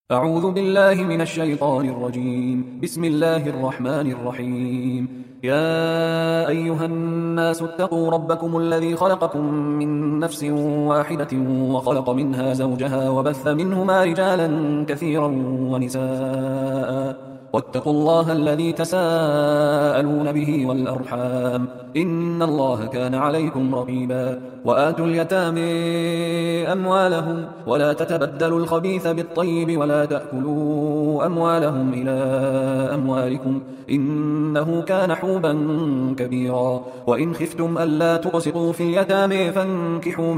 أعوذ بالله من الشيطان الرجيم. بسم الله الرحمن الرحيم. يا أيها الناس اتقوا ربكم الذي خلقكم من نفس واحدة وخلق منها زوجها وبث منهما رجالا كثيرا ونساء واتقوا الله الذي تساءلون به والأرحام إن الله كان عليكم رقيبا. وآتوا اليتامى أموالهم ولا تتبدلوا الخبيث بالطيب ولا تأكلوا أموالهم إلى أموالكم إنه كان حوبا كبيرا. وإن خفتم ألا تقسطوا في اليتامى فانكحوا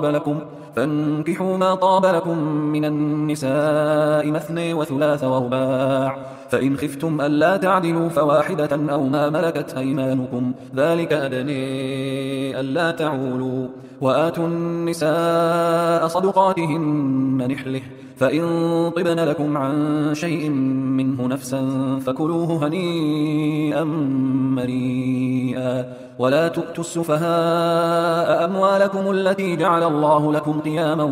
ما طاب لكم من النساء مثني وثلاث ورباع، فإن خفتم ألا تعدلوا فواحدة أو ما ملكت أيمانكم ذلك أدنى ألا تعولوا. وآتوا النساء صدقاتهن نحله، فإن طبن لكم عن شيء منه نفسا فكلوه هنيئا مريئا. ولا تؤتوا السفهاء أموالكم التي جعل الله لكم قياما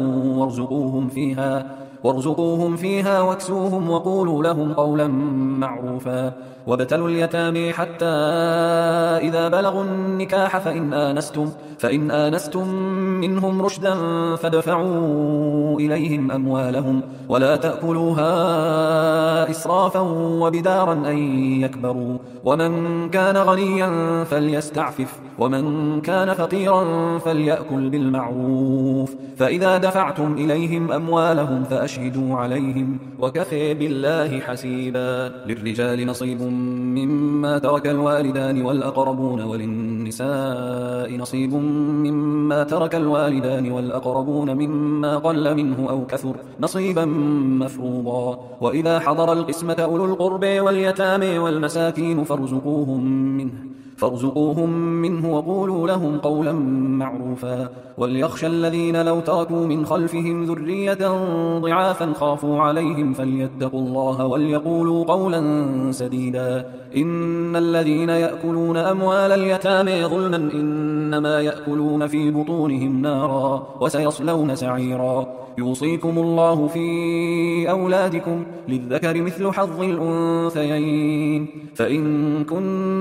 وارزقوهم فيها واكسوهم وقولوا لهم قولا معروفا. وابتلوا اليتامى حتى إذا بلغوا النكاح فإن آنستم منهم رشدا فادفعوا إليهم أموالهم ولا تأكلوها إسرافا وبدارا أن يكبروا. ومن كان غنيا فليستعفف ومن كان فقيرا فليأكل بالمعروف. فإذا دفعتم إليهم أموالهم فأشهدوا عليهم وكفى بالله حسيبا. للرجال نصيب مما ترك الوالدان والأقربون وللنساء نصيب مما ترك الوالدان والأقربون مما قل منه أو كثر نصيبا مفروضا. وإذا حضر القسمة أولو القرب واليتامى والمساكين فارزقوهم منه وقولوا لهم قولا معروفا. وليخشى الذين لو تركوا من خلفهم ذرية ضعافا خافوا عليهم فليتقوا الله وليقولوا قولا سديدا. إن الذين يأكلون أموال اليتامى ظلما إنما يأكلون في بطونهم نارا وسيصلون سعيرا. يوصيكم الله في أولادكم للذكر مثل حظ الأنثيين، فإن كن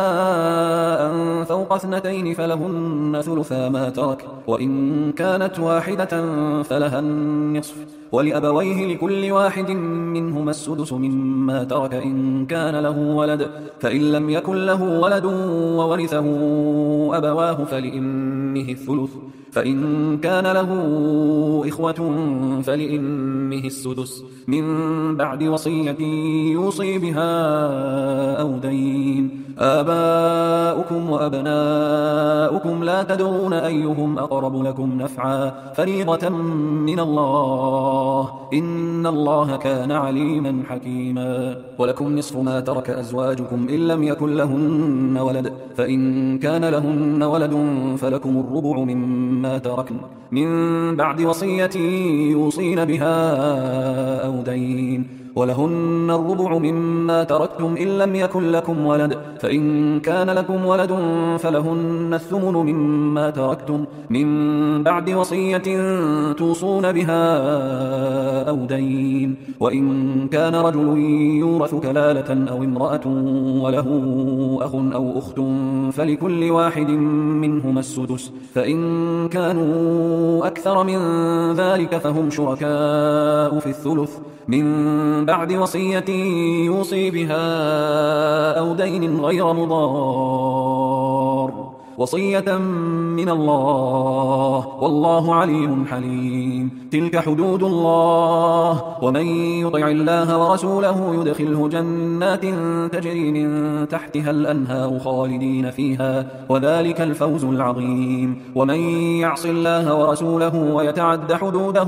نساء فوق 2 فلهن ثلثا ما ترك، وإن كانت واحدة فلها النصف، ولأبويه لكل واحد منهما السدس مما ترك إن كان له ولد، فإن لم يكن له ولد وورثه أبواه فلأمه الثلث، فإن كان له إخوة فلأمه السدس من بعد وصية يوصي بها أو دين. آباؤكم وأبناؤكم لا تدرون أيهم أقرب لكم نفعا فريضة من الله إن الله كان عليما حكيما. ولكم نصف ما ترك أزواجكم إن لم يكن لهن ولد، فإن كان لهن ولد فلكم الربع مما تركن من بعد وصية يوصين بها أو دين. ولهن الربع مما تركتم إن لم يكن لكم ولد، فإن كان لكم ولد فلهن الثمن مما تركتم من بعد وصية توصون بها أو دين. وإن كان رجل يورث كلالة أو امرأة وله أخ أو أخت فلكل واحد منهما السدس، فإن كانوا أكثر من ذلك فهم شركاء في الثلث من بعد وصية يوصي بها أو دين غير مضار، وصية من الله والله عليم حليم. تلك حدود الله، ومن يطع الله ورسوله يدخله جنات تجري من تحتها الأنهار خالدين فيها وذلك الفوز العظيم. ومن يعص الله ورسوله ويتعد حدوده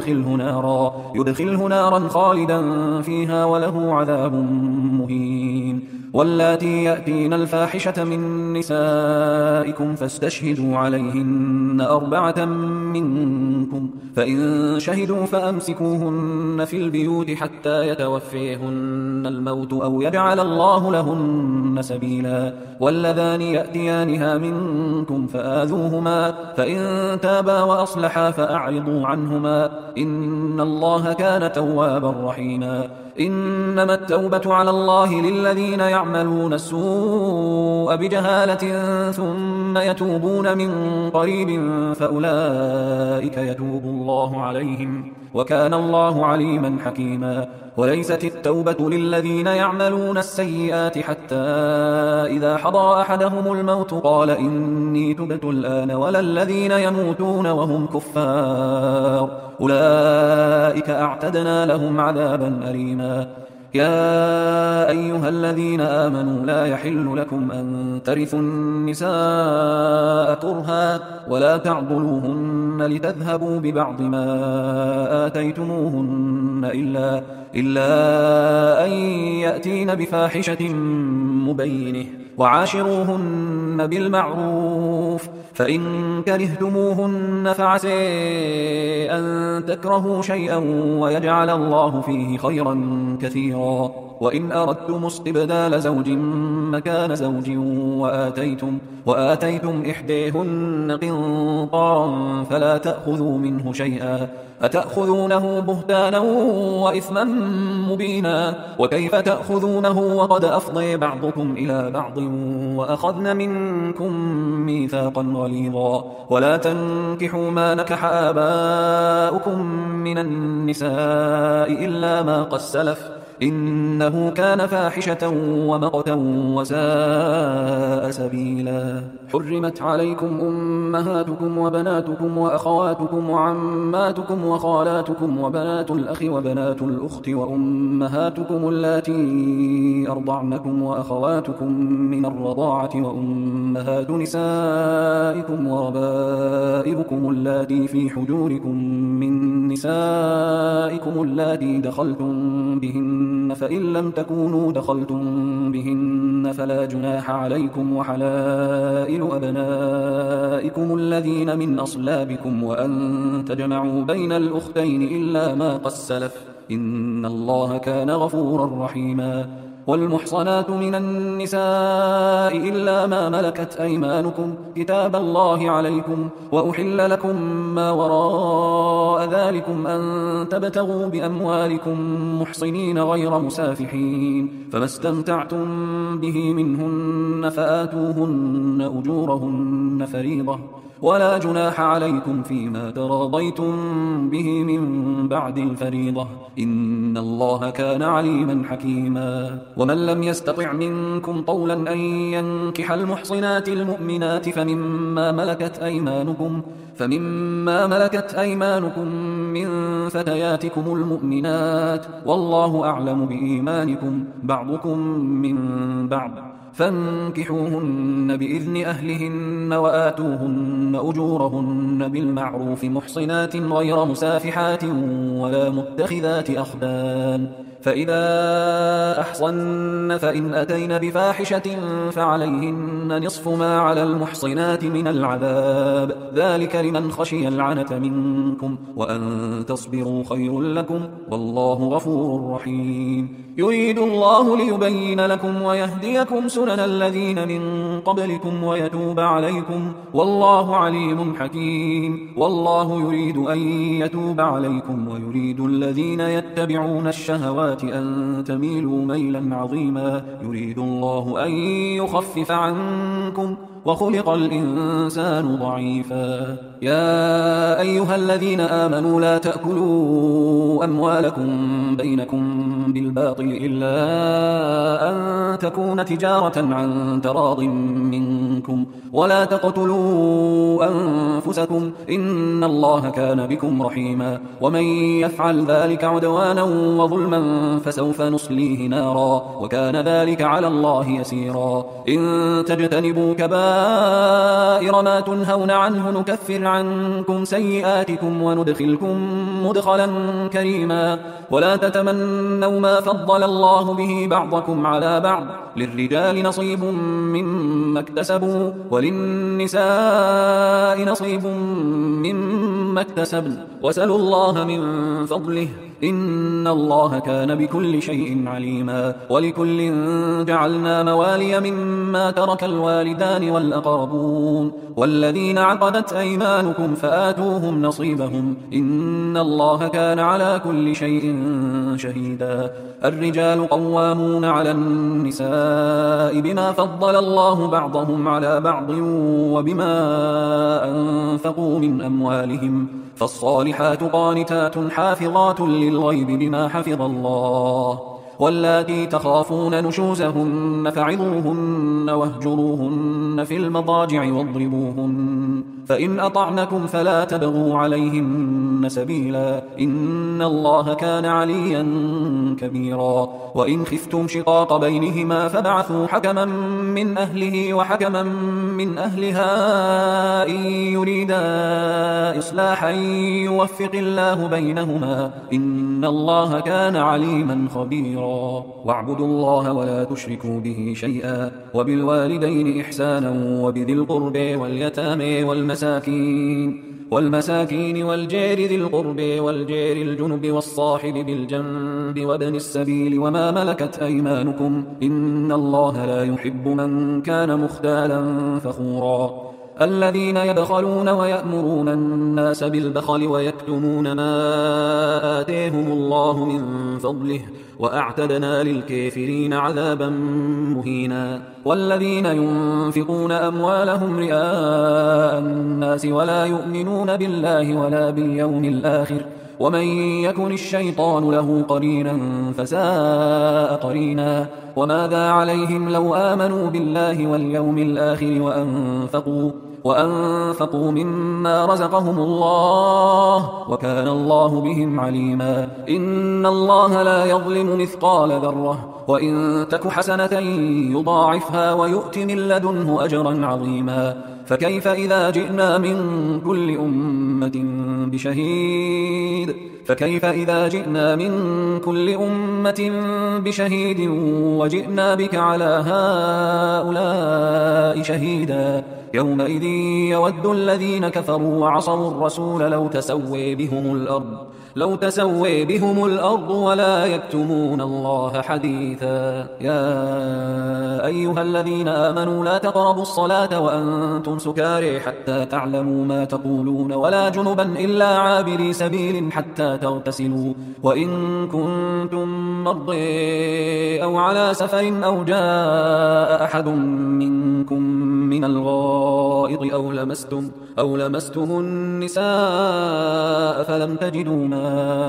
يدخله نارا خالدا فيها وله عذاب مهين. واللاتي يأتين الفاحشة من نسائكم فاستشهدوا عليهن 4 منكم فإن شهدوا فأمسكوهن في البيوت حتى يتوفيهن الموت أو يجعل الله لهن سبيلا واللذان يأتيانها منكم فآذوهما فإن تابا وأصلحا فأعرضوا عنهما إن الله كان توابا رحيما إنما التوبة على الله للذين يعملون السوء بجهالة ثم يتوبون من قريب فأولئك يتوب الله عليهم وكان الله عليما حكيما وليست التوبة للذين يعملون السيئات حتى إذا حضر أحدهم الموت قال إني تبت الآن ولا الذين يموتون وهم كفار أولئك أعتدنا لهم عذابا أليما يا أيها الذين آمنوا لا يحل لكم أن ترثوا النساء كرها ولا تعضلوهن لتذهبوا ببعض ما آتيتموهن إلا أن يأتين بفاحشة مبينة وعاشروهن بالمعروف فإن كرهتموهن فعسى أن تكرهوا شيئا ويجعل الله فيه خيرا كثيرا وإن أردتم استبدال زوج مكان زوج وآتيتم إحداهن قنطارا فلا تأخذوا منه شيئا أتأخذونه بهتانا وإثما مبينا وكيف تأخذونه وقد أفضي بعضكم إلى بعض وأخذن منكم ميثاقا غليظا ولا تنكحوا ما نكح آباؤكم من النساء إلا ما قد سلف إنه كان فاحشة ومقتا وساء سبيلا حرمت عليكم أمهاتكم وبناتكم وأخواتكم وعماتكم وخالاتكم وبنات الأخ وبنات الأخت وأمهاتكم اللاتي أرضعنكم وأخواتكم من الرضاعة وأمهات نسائكم وربائبكم اللاتي في حجوركم من نسائكم اللاتي دخلتم بهن فإن لم تكونوا دخلتم بهن فلا جناح عليكم وحلائل أبنائكم الذين من أصلابكم وأن تجمعوا بين الأختين إلا ما قد سلف إن الله كان غفورا رحيما والمحصنات من النساء إلا ما ملكت أيمانكم كتاب الله عليكم وأحل لكم ما وراء ذلكم أن تبتغوا بأموالكم محصنين غير مسافحين فما استمتعتم به منهن فآتوهن أجورهن فريضة ولا جناح عليكم فيما تراضيتم به من بعد الفريضة إن الله كان عليما حكيما ومن لم يستطع منكم طولا أن ينكح المحصنات المؤمنات فمما ملكت أيمانكم من فتياتكم المؤمنات والله أعلم بإيمانكم بعضكم من بعض فانكحوهن بإذن أهلهن وآتوهن أجورهن بالمعروف محصنات غير مسافحات ولا متخذات أخدان فإذا أحصن فإن أتين بفاحشة فعليهن نصف ما على المحصنات من العذاب ذلك لمن خشي العنة منكم وأن تصبروا خير لكم والله غفور رحيم يريد الله ليبين لكم ويهديكم سنن الذين من قبلكم ويتوب عليكم والله عليم حكيم والله يريد أن يتوب عليكم ويريد الذين يتبعون الشهوات أن تميلوا ميلا عظيما يريد الله أن يخفف عنكم وخلق الإنسان ضعيفا يا أيها الذين آمنوا لا تأكلوا أموالكم بينكم بالباطل إلا أن تكون تجارة عن تراض منكم ولا تقتلوا أنفسكم إن الله كان بكم رحيما ومن يفعل ذلك عدوانا وظلما فسوف نصليه نارا وكان ذلك على الله يسيرا إن تجتنبوا كبائر كبائر ما تنهون عنه نكفر عنكم سيئاتكم وندخلكم مدخلا كريما. ولا تتمنوا ما فضل الله به بعضكم على بعض، للرجال نصيب مما اكتسبوا وللنساء نصيب مما اكتسبن، وسلوا الله من فضله إن الله كان بكل شيء عليما. ولكل جعلنا موالي مما ترك الوالدان والأقربون والذين عقدت أيمانكم فآتوهم نصيبهم إن الله كان على كل شيء شهيدا. الرجال قوامون على النساء بما فضل الله بعضهم على بعض وبما أنفقوا من أموالهم، فالصالحات قانتات حافظات للغيب بما حفظ الله. واللاتي تخافون نشوزهن فعظوهن واهجروهن في المضاجع واضربوهن، فإن أطعنكم فلا تبغوا عليهن سبيلا إن الله كان عليا كبيرا. وإن خفتم شقاق بينهما فابعثوا حكما من أهله وحكما من أهلها إن يريدا إصلاحا يوفق الله بينهما إن الله كان عليما خبيرا. واعبدوا الله ولا تشركوا به شيئا وبالوالدين إحسانا وبذي القرب واليتامى والمساكين والجار ذي القرب والجار الجنب والصاحب بالجنب وابن السبيل وما ملكت أيمانكم إن الله لا يحب من كان مختالا فخورا. الذين يبخلون ويأمرون الناس بالبخل ويكتمون ما آتيهم الله من فضله وأعتدنا للكافرين عذابا مهينا. والذين ينفقون أموالهم رئاء الناس ولا يؤمنون بالله ولا باليوم الآخر ومن يكن الشيطان له قرينا فساء قرينا. وماذا عليهم لو آمنوا بالله واليوم الآخر وأنفقوا مما رزقهم الله وكان الله بهم عليما. إن الله لا يظلم مثقال ذرة وإن تك حسنة يضاعفها ويؤت من لدنه أجرا عظيما. فكيف إذا جئنا من كل أمة بشهيد وجئنا بك على هؤلاء شهيدا. يومئذ يود الذين كفروا وعصوا الرسول لو تسوي بهم الأرض ولا يكتمون الله حديثا. يا أيها الذين آمنوا لا تقربوا الصلاة وأنتم سكارى حتى تعلموا ما تقولون ولا جنبا إلا عابري سبيل حتى تغتسلوا وإن كنتم مرضى أو على سفر أو جاء أحد منكم من الغائط أو لمستم النساء فلم تجدوا ماء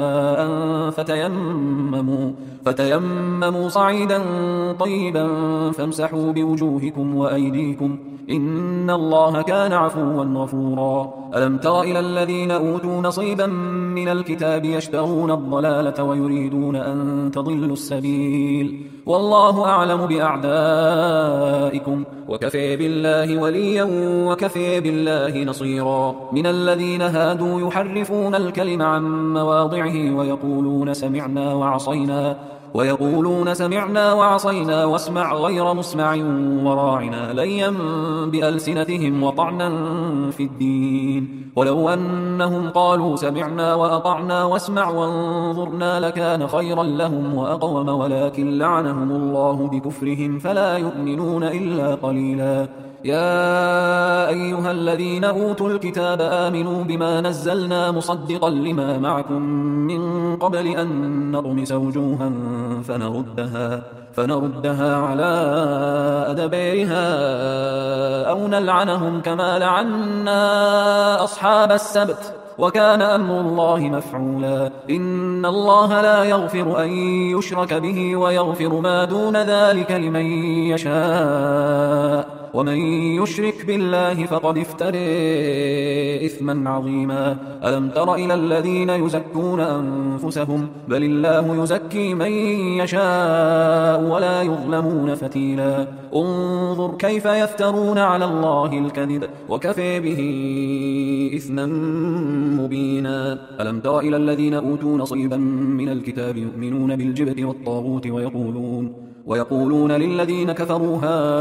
فتيمموا صعيدا طيبا فامسحوا بوجوهكم وأيديكم إن الله كان عفوا غفورا. ألم تر إلى الذين أوتوا نصيبا من الكتاب يشترون الضلالة ويريدون أن تضلوا السبيل والله أعلم بأعدائكم وكفى بالله وليا وكفى بالله نصيرا. من الذين هادوا يحرفون الكلم عن مواضعه ويقولون سمعنا وعصينا واسمع غير مسمع وراعنا ليا بألسنتهم وطعنا في الدين. ولو أنهم قالوا سمعنا وأطعنا واسمع وانظرنا لكان خيرا لهم وأقوم ولكن لعنهم الله بكفرهم فلا يؤمنون إلا قليلا. يا أيها الذين أوتوا الكتاب آمنوا بما نزلنا مصدقا لما معكم من قبل أن نطمس وجوها فنردها على أدبارها أو نلعنهم كما لعنا أصحاب السبت وكان أمر الله مفعولا. إن الله لا يغفر أن يشرك به ويغفر ما دون ذلك لمن يشاء ومن يشرك بالله فقد افترى إثما عظيما. ألم تر إلى الذين يزكون أنفسهم بل الله يزكي من يشاء ولا يظلمون فتيلا. انظر كيف يفترون على الله الكذب وكفى به إثما مبينا. ألم تر إلى الذين أوتوا نصيبا من الكتاب يؤمنون بالجبت والطاغوت ويقولون للذين كفروا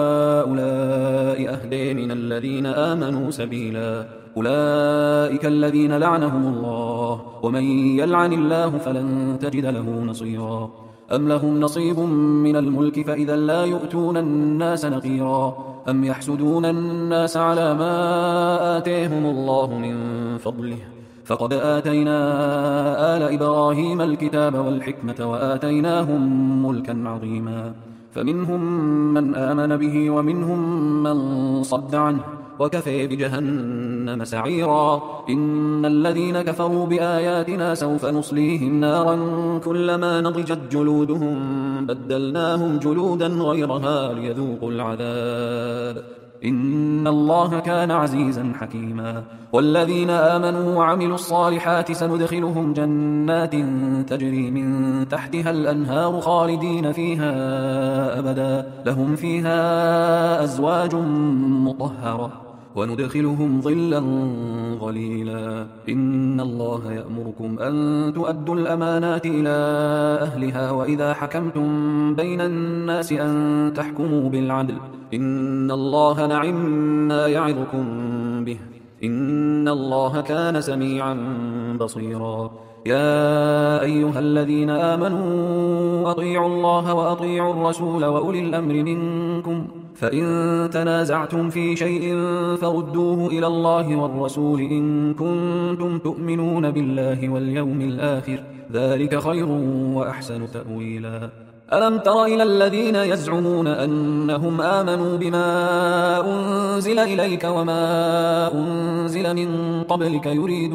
هؤلاء أهدى من الذين آمنوا سبيلا. أولئك الذين لعنهم الله ومن يلعن الله فلن تجد له نصيرا. أم لهم نصيب من الملك فإذا لا يؤتون الناس نقيرا. أم يحسدون الناس على ما آتيهم الله من فضله فقد آتينا آل إبراهيم الكتاب والحكمة وآتيناهم ملكا عظيما. فمنهم من آمن به ومنهم من صد عنه وكفى بجهنم سعيرا. إن الذين كفروا بآياتنا سوف نصليهم نارا كلما نضجت جلودهم بدلناهم جلودا غيرها ليذوقوا العذاب إن الله كان عزيزا حكيما. والذين آمنوا وعملوا الصالحات سندخلهم جنات تجري من تحتها الأنهار خالدين فيها أبدا لهم فيها أزواج مطهرة وندخلهم ظلا ظليلا. إن الله يأمركم أن تؤدوا الأمانات إلى أهلها وإذا حكمتم بين الناس أن تحكموا بالعدل إن الله نعم ما يعظكم به إن الله كان سميعا بصيرا. يا أيها الذين آمنوا أطيعوا الله وأطيعوا الرسول وأولي الأمر منكم فإن تنازعتم في شيء فردوه إلى الله والرسول إن كنتم تؤمنون بالله واليوم الآخر ذلك خير وأحسن تأويلا. ألم تر إلى الذين يزعمون أنهم آمنوا بما أنزل إليك وما أنزل من قبلك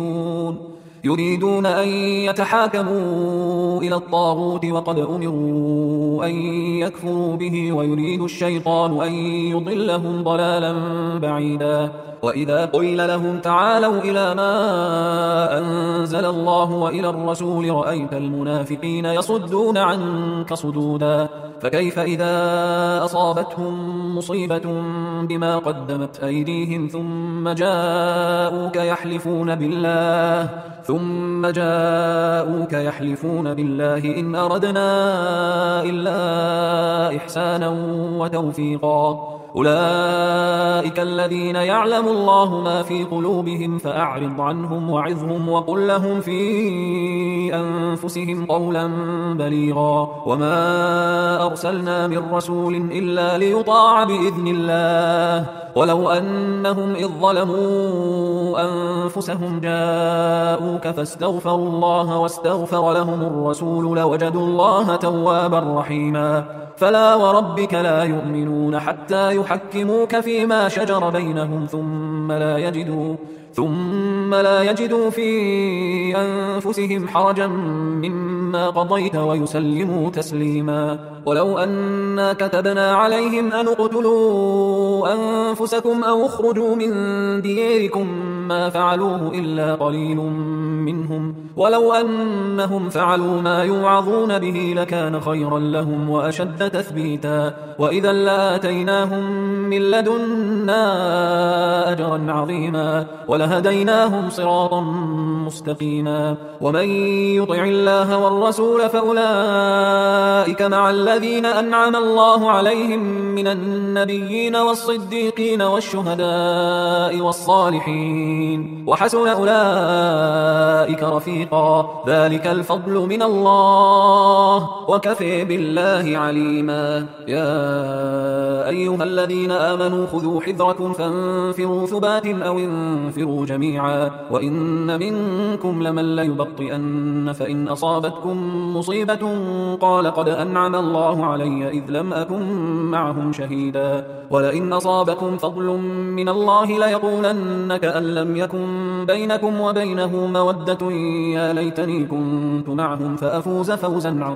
يريدون أن يتحاكموا إلى الطاغوت وقد أمروا أن يكفروا به ويريد الشيطان أن يضلهم ضلالا بعيدا. وإذا قيل لهم تعالوا إلى ما أنزل الله وإلى الرسول رأيت المنافقين يصدون عنك صدودا. فكيف إذا أصابتهم مصيبة بما قدمت أيديهم ثم جاءوك يحلفون بالله إن أردنا إلا إحسانا وتوفيقا. أولئك الذين يعلم الله ما في قلوبهم فأعرض عنهم وعظهم وقل لهم في أنفسهم قولا بليغا. وما أرسلنا من رسول إلا ليطاع بإذن الله ولو أنهم إذ ظلموا أنفسهم جاءوك فاستغفروا الله واستغفر لهم الرسول لوجدوا الله توابا رحيما. فلا وربك لا يؤمنون حتى يحكموك فيما شجر بينهم ثم لا يجدوا في أنفسهم حرجا مما قضيت ويسلموا تسليما. ولو أنا كتبنا عليهم أن اقتلوا أنفسكم أو اخرجوا من دياركم ما فعلوه إلا قليل منهم ولو أنهم فعلوا ما يوعظون به لكان خيرا لهم وأشد تثبيتا. وإذا لآتيناهم من لدنا أجرا عظيما ولهديناهم صراطا مستقيما. ومن يطع الله والرسول فأولئك مع الذين أنعم الله عليهم من النبيين والصديقين والشهداء والصالحين وحسن أولئك رفيقا. ذلك الفضل من الله وكفى بالله عليما. يا أيها الذين آمنوا خذوا حذركم فانفروا ثبات أو انفروا جميعا. وإن منكم لمن ليبطئن فإن أصابتكم مصيبة قال قد أنعم الله علي إذ لم أكن معهم شهيدا. ولئن أصابكم فضل من الله ليقولن كأن لم يكن بينكم وبينه مودة يا ليتني كنت معهم فأفوز فوزا عظيما.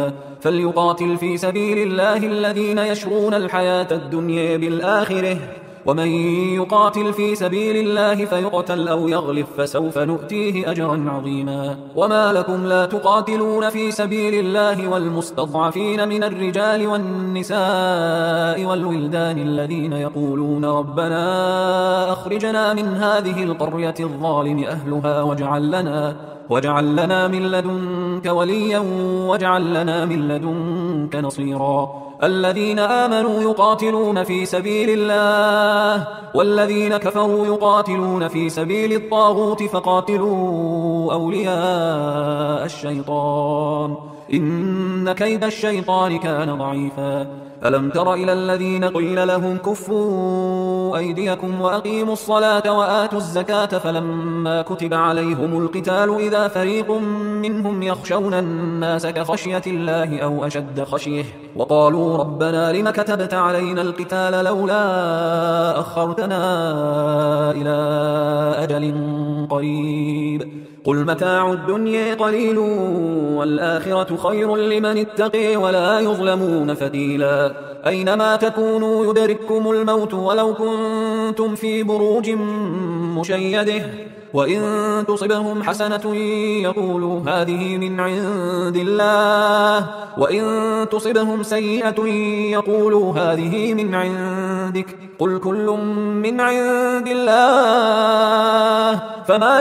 سبيلا فليقاتل في سبيل الله الذين يشرون الحياة الدنيا بالآخرة ومن يقاتل في سبيل الله فيقتل أو يغلب فسوف نؤتيه أجرا عظيما وما لكم لا تقاتلون في سبيل الله والمستضعفين من الرجال والنساء والولدان الذين يقولون ربنا أخرجنا من هذه القرية الظالم أهلها واجعل لنا من لدنك وليا واجعل لنا من لدنك نصيرا الذين آمنوا يقاتلون في سبيل الله والذين كفروا يقاتلون في سبيل الطاغوت فقاتلوا أولياء الشيطان إن كيد الشيطان كان ضعيفا ألم تر إلى الذين قيل لهم كفوا أيديكم وأقيموا الصلاة وآتوا الزكاة فلما كتب عليهم القتال إذا فريق منهم يخشون الناس كخشية الله أو أشد خشية وقالوا ربنا لم كتبت علينا القتال لولا أخرتنا إلى أجل قريب قل متاع الدنيا قليل والآخرة خير لمن اتقي ولا يظلمون فتيلا أينما تكونوا يدرككم الموت ولو كنتم في بروج مشيدة وإن تصبهم حسنة يقولوا هذه من عند الله وإن تصبهم سيئة يقولوا هذه من عندك قل كل من عند الله فما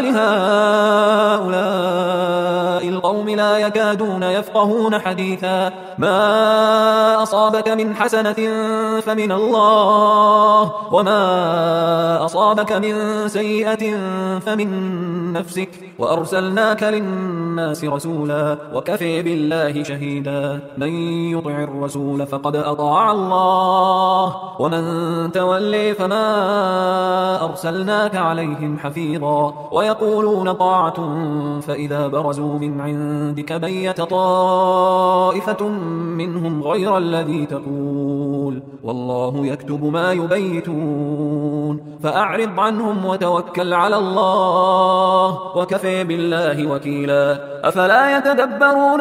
لهؤلاء القوم لا يكادون يفقهون حديثا ما أصابك من حسنة فمن الله وما أصابك من سيئة فمن نفسك وأرسلناك للناس رسولا وكفى بالله شهيدا من يطع الرسول فقد أطاع الله ومن تولي فما أرسلناك عليهم حفيظا ويقولون طاعة فإذا برزوا من عندك بيت طائفة منهم غير الذي تقول والله يكتب ما يبيتون فأعرض عنهم وتوكل على الله وكفى بالله وكيلا أفلا يتدبرون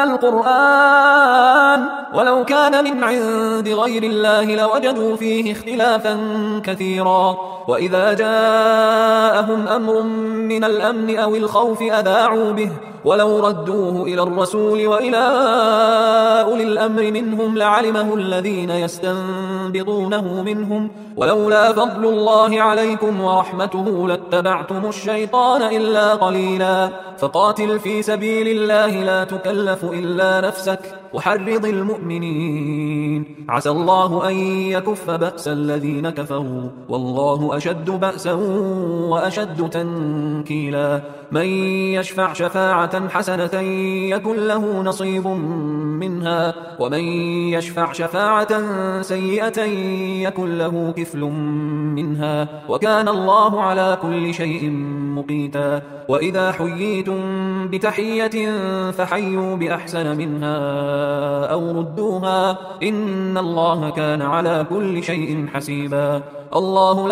القرآن ولو كان من عند غير الله لوجدوا فيه اختلافا كثيرا وإذا جاءهم أمر من الأمن أو الخوف أذاعوا به ولو ردوه إلى الرسول وإلى أولي الأمر منهم لعلمه الذين يستنبطونه منهم ولولا فضل الله عليكم ورحمته لاتبعتم الشيطان إلا قليلا فقاتل في سبيل الله لا تكلف إلا نفسك وحرض المؤمنين عسى الله أن يكف بأس الذين كفروا والله أشد بأسا وأشد تنكيلا من يشفع شفاعة حسنة يكن له نصيب منها ومن يشفع شفاعة سيئة يكن له كفل منها وكان الله على كل شيء مقيتا وإذا حييتم بتحية فحيوا بأحسن منها أو ردوها إن الله كان على كل شيء حسيبا الله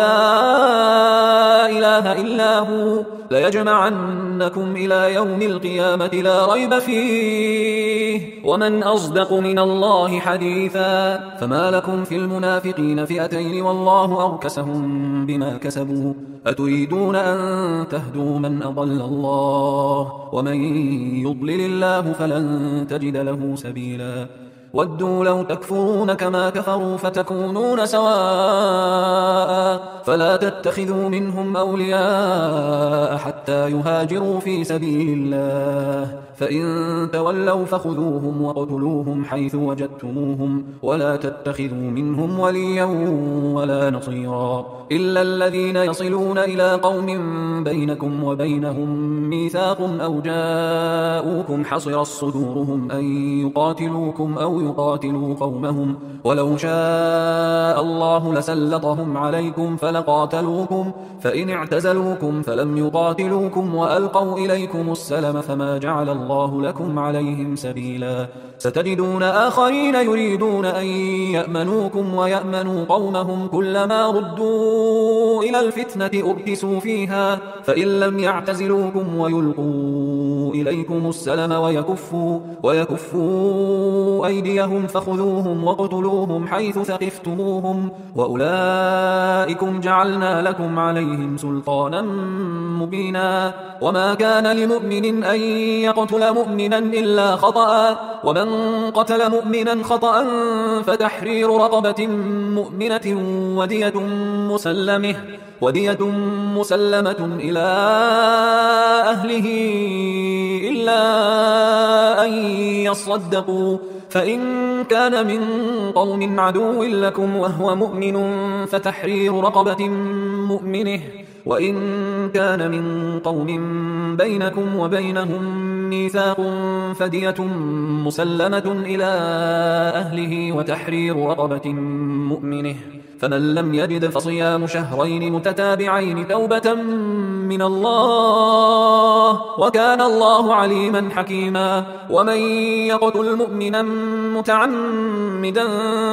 لا إله إلا هو ليجمعنكم إلى يوم القيامة لا ريب فيه ومن أصدق من الله حديثا فما لكم في المنافقين فئتين والله أركسهم بما كسبوا أتريدون أن تهدوا من أضل الله ومن يضلل الله فلن تجد له سبيلا ودوا لو تكفرون كما كفروا فتكونون سواء فلا تتخذوا منهم أولياء حتى يهاجروا في سبيل الله فإن تولوا فخذوهم وقتلوهم حيث وجدتموهم ولا تتخذوا منهم وليا ولا نصيرا إلا الذين يصلون إلى قوم بينكم وبينهم ميثاق أو جاءوكم حصرت صدورهم أن يقاتلوكم أو يقاتلوا قومهم ولو شاء الله لسلطهم عليكم فلقاتلوكم فإن اعتزلوكم فلم يقاتلوكم وألقوا إليكم السلم فما جعل الله لكم عليهم سبيلا ستجدون آخرين يريدون أن يأمنوكم ويأمنوا قومهم كلما ردوا إلى الفتنة أركسوا فيها فإن لم يعتزلوكم ويلقوا إليكم السلم ويكفوا أيديهم فخذوهم وقتلوهم حيث ثقفتموهم وأولئكم جعلنا لكم عليهم سلطانا مبينا. وما كان لمؤمن أن يقتل مؤمنا إلا خطأ، ومن قتل مؤمنا خطأ فتحرير رقبة مؤمنة ودية مسلمة إلى أهله إلا أن يصدقوا، فإن كان من قوم عدو لكم وهو مؤمن فتحرير رقبة مؤمنة، وإن كان من قوم بينكم وبينهم ميثاق فدية مسلمة إلى أهله وتحرير رقبة مؤمنة، فمن لم يجد فصيام شهرين متتابعين توبة من الله وكان الله عليما حكيما. ومن يقتل مؤمنا متعمدا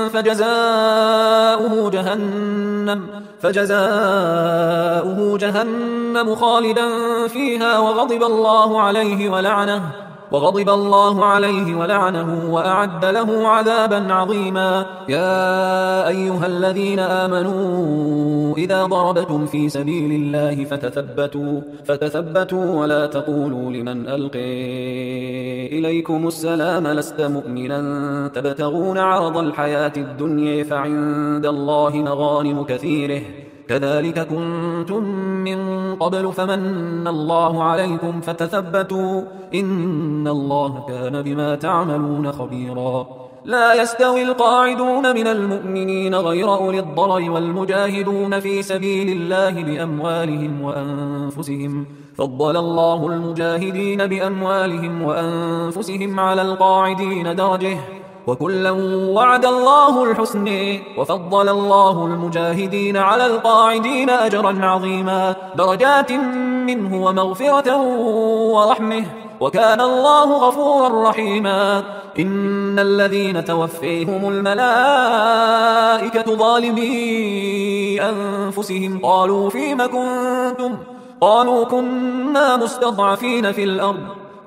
فجزاؤه جهنم خالدا فيها وغضب الله عليه ولعنه وأعد له عذابا عظيما. يا أيها الذين آمنوا إذا ضربتم في سبيل الله فتثبتوا ولا تقولوا لمن ألقي إليكم السلام لست مؤمنا تبتغون عرض الحياة الدنيا فعند الله مغانم كثيره كذلك كنتم من قبل فمن الله عليكم فتثبتوا إن الله كان بما تعملون خبيرا. لا يستوي القاعدون من المؤمنين غير أولي الضرر والمجاهدون في سبيل الله بأموالهم وأنفسهم، فضل الله المجاهدين بأموالهم وأنفسهم على القاعدين درجة، وكلا وعد الله الحسن وفضل الله المجاهدين على القاعدين أجرا عظيما درجات منه ومغفرة ورحمة وكان الله غفورا رحيما. إن الذين توفيهم الملائكة ظالمي أنفسهم قالوا فيم كنتم قالوا كنا مستضعفين في الأرض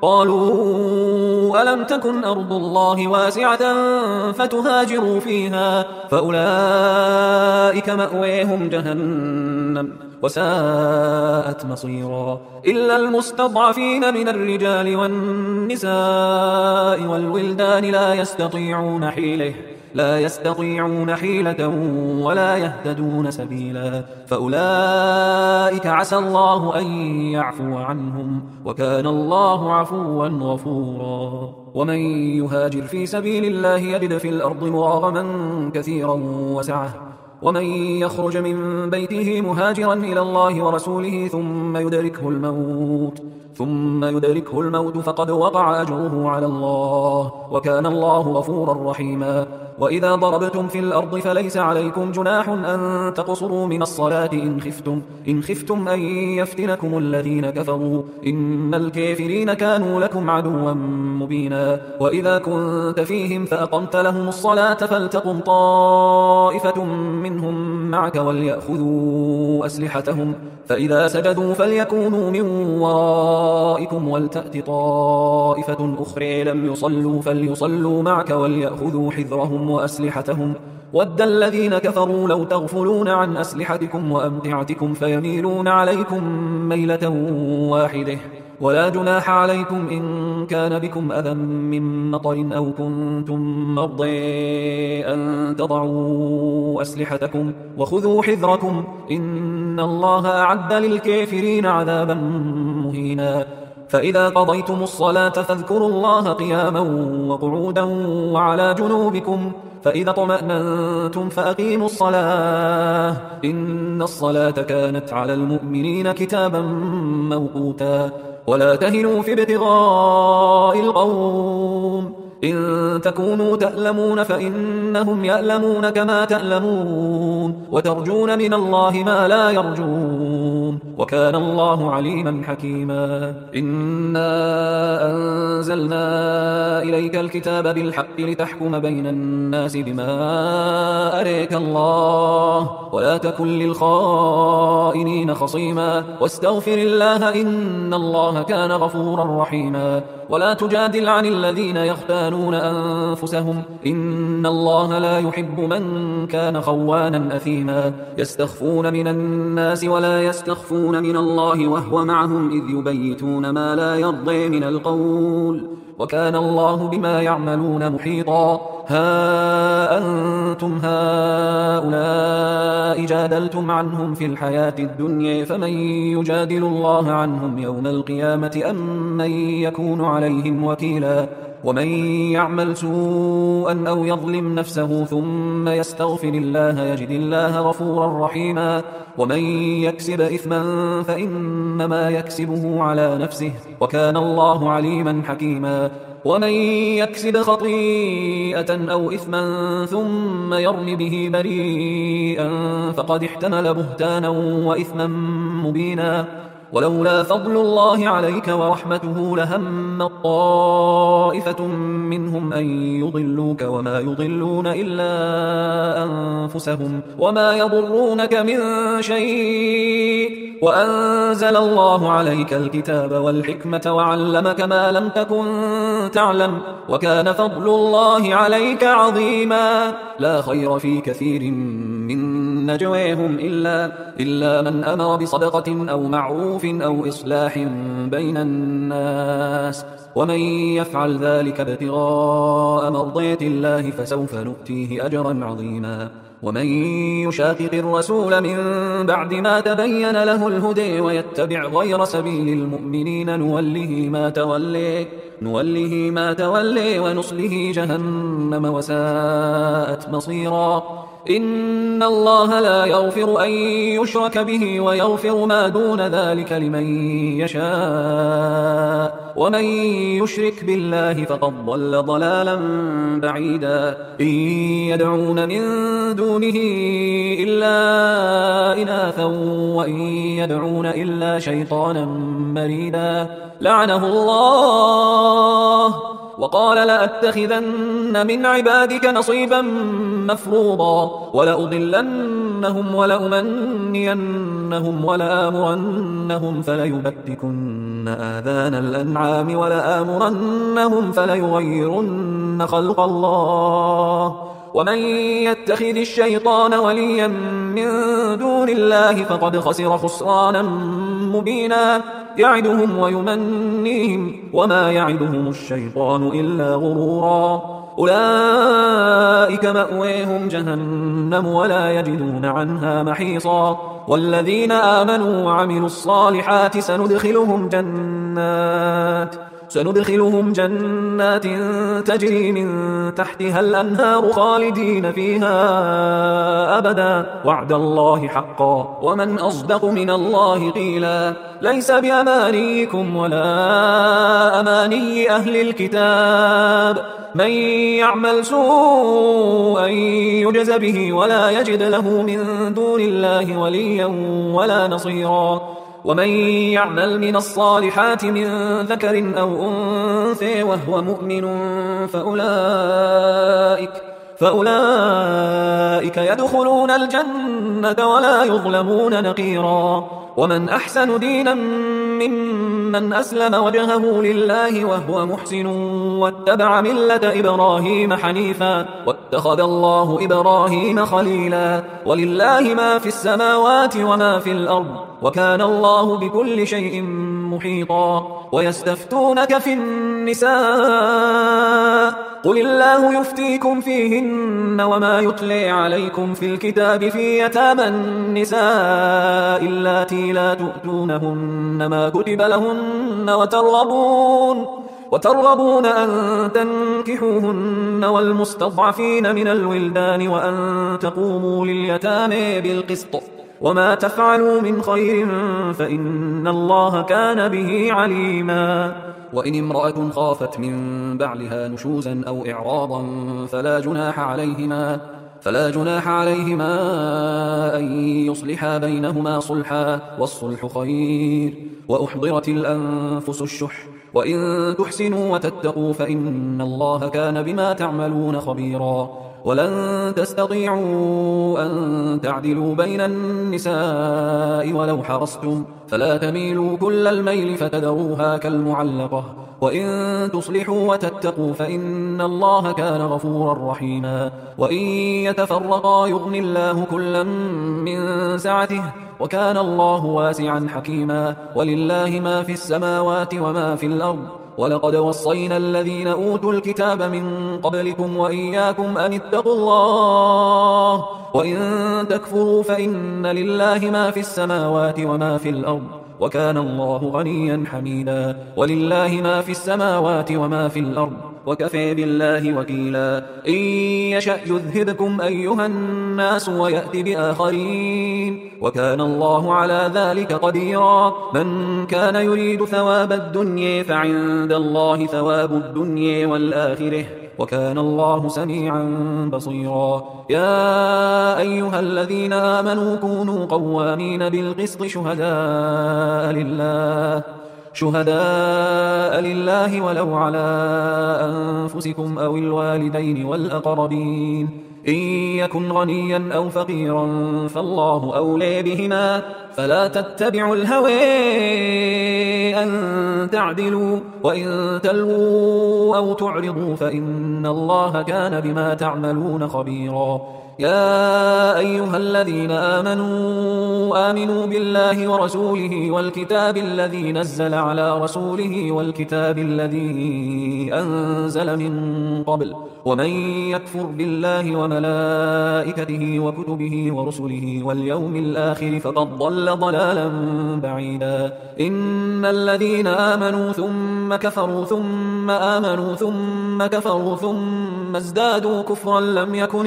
قالوا ألم تكن أرض الله واسعة فتهاجروا فيها فأولئك مأويهم جهنم وساءت مصيرا. إلا المستضعفين من الرجال والنساء والولدان لا يستطيعون حيلة ولا يهتدون سبيلا فأولئك عسى الله أن يعفو عنهم وكان الله عفوا غفورا. ومن يهاجر في سبيل الله يجد في الأرض مراغما كثيرا وسعة ومن يخرج من بيته مهاجرا إلى الله ورسوله ثم يدركه الموت فقد وقع أجره على الله وكان الله غفورا رحيما. وإذا ضربتم في الأرض فليس عليكم جناح أن تقصروا من الصلاة إن خفتم أن يفتنكم الذين كفروا إن الكافرين كانوا لكم عدوا مبينا. وإذا كنت فيهم فأقمت لهم الصلاة فلتقم طائفة منهم معك وليأخذوا أسلحتهم فإذا سجدوا فليكونوا من ورائكم ولتأت طائفة أخرى لم يصلوا فليصلوا معك وليأخذوا حذرهم وأسلحتهم ود الذين كفروا لو تغفلون عن أسلحتكم وأمتعتكم فيميلون عليكم ميلة واحدة ولا جناح عليكم إن كان بكم أذى من مطر أو كنتم مرضى أن تضعوا أسلحتكم وخذوا حذركم إن الله أعد للكافرين عذابا مهينا. فإذا قضيتم الصلاة فاذكروا الله قياما وقعودا وعلى جنوبكم فإذا اطمأننتم فأقيموا الصلاة إن الصلاة كانت على المؤمنين كتابا موقوتا. ولا تهنوا في ابتغاء القوم إن تكونوا تألمون فإنهم يألمون كما تألمون وترجون من الله ما لا يرجون يتقون وكان الله عليما حكيما. إنا أنزلنا إليك الكتاب بالحق لتحكم بين الناس بما أريك الله ولا تكن للخائنين خصيما واستغفر الله إن الله كان غفورا رحيما. ولا تجادل عن الذين يختانون أنفسهم إن الله لا يحب من كان خوانا أثيما. يستخفون من الناس ولا يستخفون من الله وهو معهم إذ يبيتون ما لا يرضي من القول وكان الله بما يعملون محيطا. ها أنتم هؤلاء جادلتم عنهم في الحياة الدنيا فمن يجادل الله عنهم يوم القيامة أم من يكون عليهم وكيلا. ومن يعمل سوءا أو يظلم نفسه ثم يستغفر الله يجد الله غفورا رحيما. ومن يكسب إثما فإنما يكسبه على نفسه وكان الله عليما حكيما. ومن يكسب خطيئة أو إثما ثم يرم به بريئا فقد احتمل بهتانا وإثما مبينا. ولولا فضل الله عليك ورحمته لهم طائفة منهم أن يضلوك وما يضلون إلا أنفسهم وما يضرونك من شيء وأنزل الله عليك الكتاب والحكمة وعلمك ما لم تكن تعلم وكان فضل الله عليك عظيما. لا خير في كثير من نجويهم إلا من أمر بصدقة أو معروف أو إصلاح بين الناس ومن يفعل ذلك ابتغاء مرضات الله فسوف نؤتيه أجرا عظيما. ومن يشاقق الرسول من بعد ما تبين له الهدى ويتبع غير سبيل المؤمنين نوله ما تولي ونصله جهنم وساءت مصيرا. إن الله لا يغفر أن يشرك به ويغفر ما دون ذلك لمن يشاء ومن يشرك بالله فقد ضل ضلالا بعيدا. إن يدعون من دونه إلا إناثا وإن يدعون إلا شيطانا مريدا لعنه الله وقال لأتخذن من عبادك نصيبا مفروضا ولأضلنهم ولأمنينهم ولآمرنهم فليبتكن آذان الأنعام ولآمرنهم فليغيرن خلق الله ومن يتخذ الشيطان وليا من دون الله فقد خسر خسرانا مبينا. يعدهم ويمنيهم وما يعدهم الشيطان إلا غرورا. أولئك مأويهم جهنم ولا يجدون عنها محيصا. والذين آمنوا وعملوا الصالحات سندخلهم جنات تجري من تحتها الأنهار خالدين فيها أبدا وعد الله حقا ومن أصدق من الله قيلا. ليس بأمانيكم ولا أماني أهل الكتاب من يعمل سوءا يجز به ولا يجد له من دون الله وليا ولا نصيرا. ومن يعمل من الصالحات من ذكر أو أنثى وهو مؤمن فأولئك يدخلون الجنة ولا يظلمون نقيرا. ومن أحسن دينا ممن أسلم وجهه لله وهو محسن واتبع ملة إبراهيم حنيفا واتخذ الله إبراهيم خليلا. ولله ما في السماوات وما في الأرض وكان الله بكل شيء محيطا. ويستفتونك في النساء قل الله يفتيكم فيهن وما يتلي عليكم في الكتاب في يتامى النساء اللاتي لا تؤتونهن ما كتب لهن وترغبون أن تنكحوهن والمستضعفين من الولدان وأن تقوموا لليتامى بالقسط وما تفعلوا من خير فإن الله كان به عليما. وإن امرأة خافت من بعلها نشوزا أو إعراضا فلا جناح عليهما فلا جناح عليهما أن يصلحا بينهما صلحا والصلح خير. وأحضرت الأنفس الشح وإن تحسنوا وتتقوا فإن الله كان بما تعملون خبيرا. ولن تستطيعوا أن تعدلوا بين النساء ولو حرصتم فلا تميلوا كل الميل فتذروها كالمعلقة. وإن تصلحوا وتتقوا فإن الله كان غفورا رحيما. وإن يتفرقا يغني الله كلا من سعته وكان الله واسعا حكيما. ولله ما في السماوات وما في الأرض ولقد وصينا الذين أوتوا الكتاب من قبلكم وإياكم أن اتقوا الله وإن تكفروا فإن لله ما في السماوات وما في الأرض وكان الله غنيا حميدا. ولله ما في السماوات وما في الأرض وكفى بالله وكيلا. إن يشأ يذهبكم أيها الناس ويأت بآخرين وكان الله على ذلك قديرا. من كان يريد ثواب الدنيا فعند الله ثواب الدنيا والآخرة وكان الله سميعا بصيرا. يا أيها الذين آمنوا كونوا قوامين بالقسط شهداء لله ولو على أنفسكم أو الوالدين والأقربين إن يكن غنيا أو فقيرا فالله أولى بهما فلا تتبعوا الهوى أن تعدلوا وإن تلووا أو تعرضوا فإن الله كان بما تعملون خبيرا. يا أيها الذين آمنوا بالله ورسوله والكتاب الذي نزل على رسوله والكتاب الذي أنزل من قبل ومن يكفر بالله وملائكته وكتبه ورسله واليوم الآخر فقد ضل ضلالا بعيدا. إن الذين آمنوا ثم كفروا ثم آمنوا ثم كفروا ثم ازدادوا كفرا لم يكن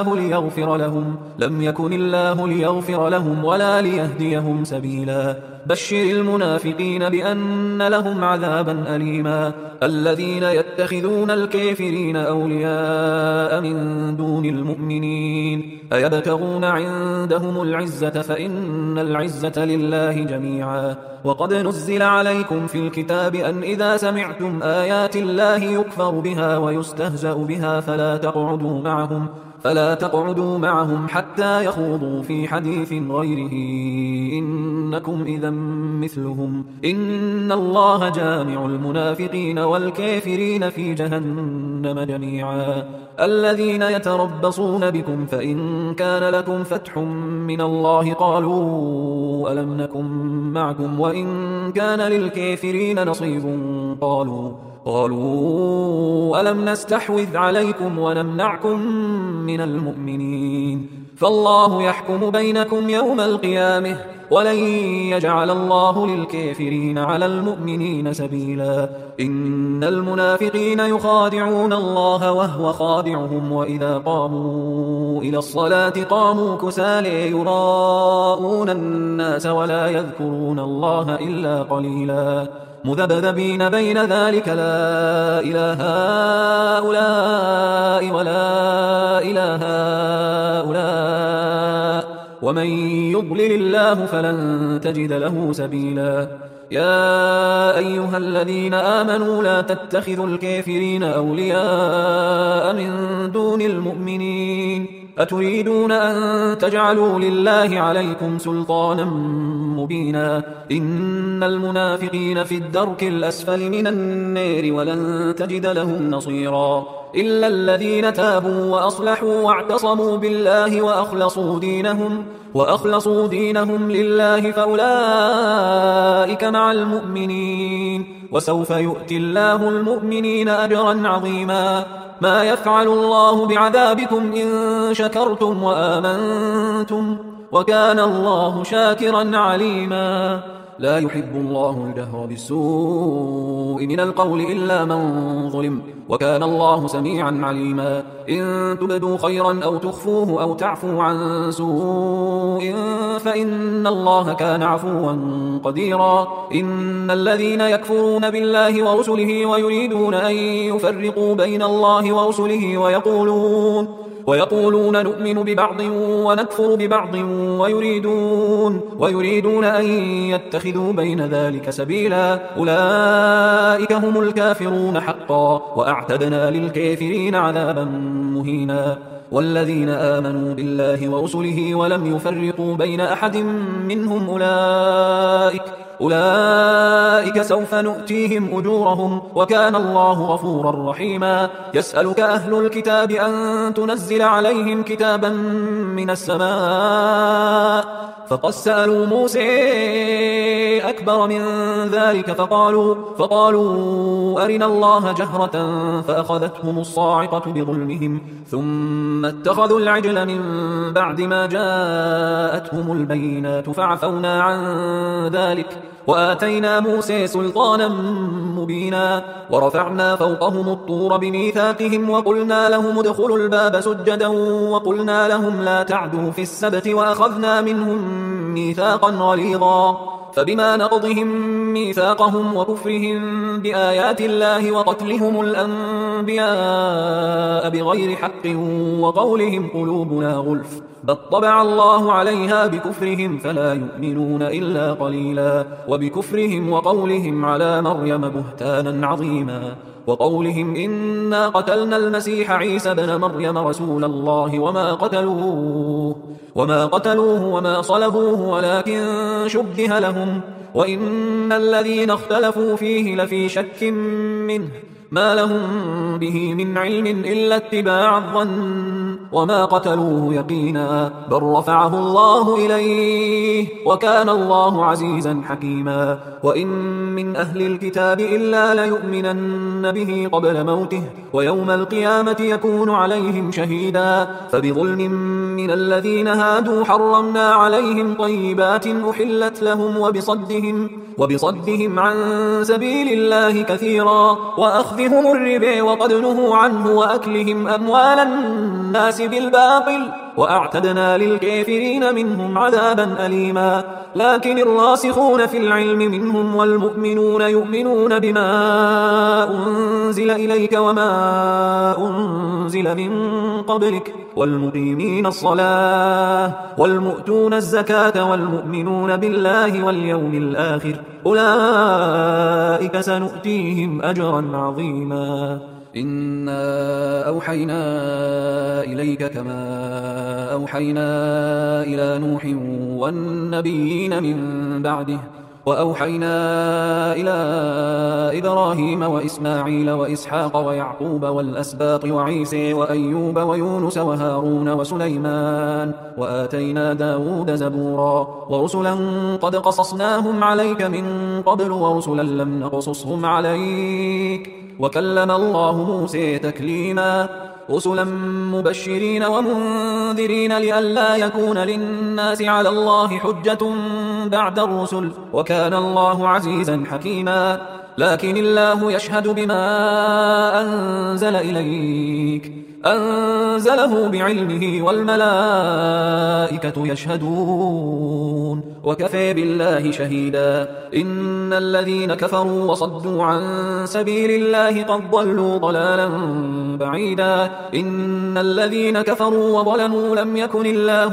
الله ليغفر لهم ولا ليهديهم سبيلا. بشر المنافقين بأن لهم عذابا أليما. الذين يتخذون الكافرين أولياء من دون المؤمنين أيبتغون عندهم العزة فإن العزة لله جميعا. وقد نزل عليكم في الكتاب أن إذا سمعتم آيات الله يكفر بها ويستهزأ بها فلا تقعدوا معهم حتى يخوضوا في حديث غيره إنكم إذا مثلهم إن الله جامع المنافقين والكافرين في جهنم جميعا. الذين يتربصون بكم فإن كان لكم فتح من الله قالوا ألم نكن معكم وإن كان للكافرين نصيب قالوا ألم نستحوذ عليكم ونمنعكم من المؤمنين فالله يحكم بينكم يوم القيامة ولن يجعل الله للكافرين على المؤمنين سبيلا. إن المنافقين يخادعون الله وهو خادعهم وإذا قاموا إلى الصلاة قاموا كسالى يراءون الناس ولا يذكرون الله إلا قليلا مذبذبين بين ذلك لا إله هؤلاء ولا إله هؤلاء ومن يضلل الله فلن تجد له سبيلا. يا أيها الذين آمنوا لا تتخذوا الكافرين أولياء من دون المؤمنين أتريدون أن تجعلوا لله عليكم سلطانا مبينا. إن المنافقين في الدرك الأسفل من النار ولن تجد لهم نصيرا إلا الذين تابوا وأصلحوا واعتصموا بالله وأخلصوا دينهم لله فأولئك مع المؤمنين وسوف يؤتي الله المؤمنين أجرا عظيما. ما يفعل الله بعذابكم إن شكرتم وآمنتم وكان الله شاكرا عليما. لا يحب الله الجهر بالسوء من القول إلا من ظلم وكان الله سميعا عليما. إن تبدوا خيرا أو تخفوه أو تعفوا عن سوء فإن الله كان عفوا قديرا. إن الذين يكفرون بالله ورسله ويريدون أن يفرقوا بين الله ورسله ويقولون نؤمن ببعض ونكفر ببعض ويريدون أن يتخذوا بين ذلك سبيلا أولئك هم الكافرون حقا وأعتدنا للكافرين عذابا مهينا. والذين آمنوا بالله ورسله ولم يفرقوا بين أحد منهم أولئك سوف نؤتيهم أجورهم وكان الله غفورا رحيما. يسألك أهل الكتاب أن تنزل عليهم كتابا من السماء فقد سألوا موسى أكبر من ذلك فقالوا أرنا الله جهرة فأخذتهم الصاعقة بظلمهم ثم اتخذوا العجل من بعد ما جاءتهم البينات فعفونا عن ذلك وآتينا موسى سلطانا مبينا. ورفعنا فوقهم الطور بميثاقهم وقلنا لهم ادخلوا الباب سجدا وقلنا لهم لا تعدوا في السبت وأخذنا منهم ميثاقا غليظا. فبما نقضهم ميثاقهم وكفرهم بآيات الله وقتلهم الأنبياء بغير حق وقولهم قلوبنا غلف بل طبع الله عليها بكفرهم فلا يؤمنون إلا قليلا. وبكفرهم وقولهم على مريم بهتانا عظيما وقولهم إنا قتلنا المسيح عيسى بن مريم رسول الله وما قتلوه وما صلبوه ولكن شبه لهم وإن الذين اختلفوا فيه لفي شك منه ما لهم به من علم إلا اتباع الظن وما قتلوه يقينا بل رفعه الله إليه وكان الله عزيزا حكيما. وإن من أهل الكتاب إلا ليؤمنن به قبل موته ويوم القيامة يكون عليهم شهيدا. فبظلم من الذين هادوا حرمنا عليهم طيبات أحلت لهم وبصدهم عن سبيل الله كثيرا وأخذهم الربا وقد نهوا عنه وأكلهم أموال الناس بالباطل وأعتدنا للكافرين منهم عذابا أليما. لكن الراسخون في العلم منهم والمؤمنون يؤمنون بما أنزل إليك وما أنزل من قبلك والمقيمين الصلاة والمؤتون الزكاة والمؤمنون بالله واليوم الآخر أولئك سنؤتيهم أجرا عظيما. إنا أوحينا إليك كما أوحينا إلى نوح والنبيين من بعده وأوحينا إلى إبراهيم وإسماعيل وإسحاق ويعقوب والأسباط وعيسى وأيوب ويونس وهارون وسليمان وآتينا داود زبورا ورسلا قد قصصناهم عليك من قبل ورسلا لم نقصصهم عليك وكلم الله موسى تكليما. رسلا مبشرين ومنذرين لئلا يكون للناس على الله حجة بعد الرسل وكان الله عزيزا حكيما. لكن الله يشهد بما أنزل إليك أنزله بعلمه والملائكة يشهدون وكفى بالله شهيدا. إن الذين كفروا وصدوا عن سبيل الله قد ضلوا ضلالا بعيدا. إن الذين كفروا وظلموا لم يكن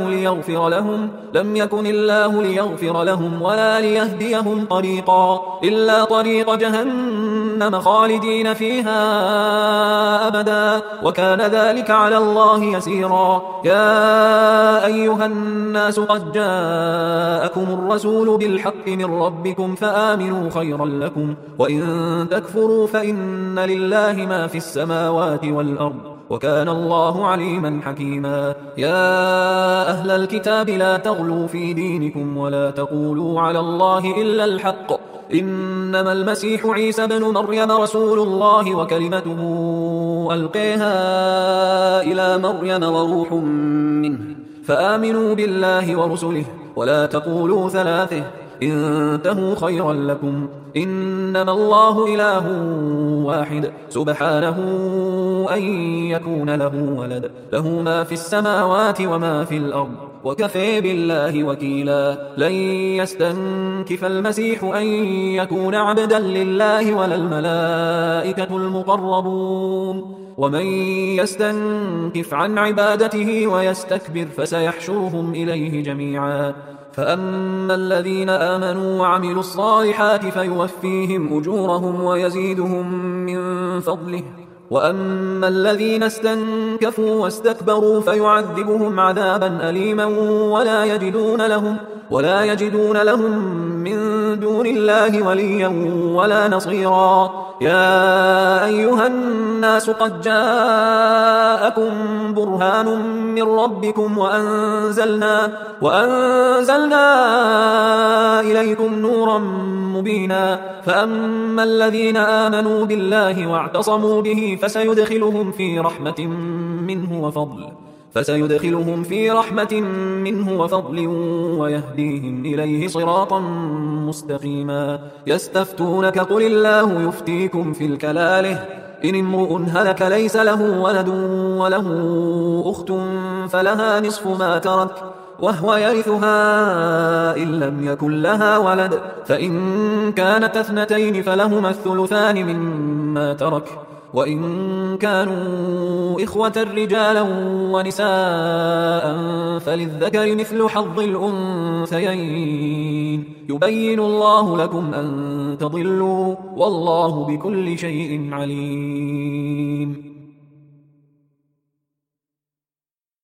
الله ليغفر لهم ولا ليهديهم طريقا إلا طريق جهنم خالدين فيها أبدا وكان ذلك على الله يسيرا. يا أيها الناس قد جاءكم الرسول بالحق من ربكم فآمنوا خيرا لكم وإن تكفروا فإن لله ما في السماوات والأرض وكان الله عليما حكيما. يا أهل الكتاب لا تغلوا في دينكم ولا تقولوا على الله إلا الحق إنما المسيح عيسى بن مريم رسول الله وكلمته ألقيها إلى مريم وروح منه فآمنوا بالله ورسله ولا تقولوا ثلاثة انتهوا خيرا لكم. إنما الله إله واحد سبحانه أن يكون له ولد، له ما في السماوات وما في الأرض، وكفى بالله وكيلا. لن يستنكف المسيح أن يكون عبدا لله ولا الملائكة المقربون، ومن يستنكف عن عبادته ويستكبر فسيحشرهم إليه جميعا. فأما الذين آمنوا وعملوا الصالحات فيوفيهم أجورهم ويزيدهم من فضله، وأما الذين استنكفوا واستكبروا فيعذبهم عذابا أليما ولا يجدون لهم من دون الله وليا ولا نصيرا. يا أيها الناس قد جاءكم برهان من ربكم وأنزلنا إليكم نورا مبينا. فأما الذين آمنوا بالله واعتصموا به فسيدخلهم في رحمة منه وفضل ويهديهم إليه صراطا مستقيما. يستفتونك قل الله يفتيكم في الكلالة، إن امرؤ هلك ليس له ولد وله أخت فلها نصف ما ترك وهو يرثها إن لم يكن لها ولد، فإن كانت اثنتين فلهما الثلثان مما ترك، وإن كانوا إخوة رجالا ونساء فللذكر مثل حظ الأنثيين. يبين الله لكم أن تضلوا والله بكل شيء عليم.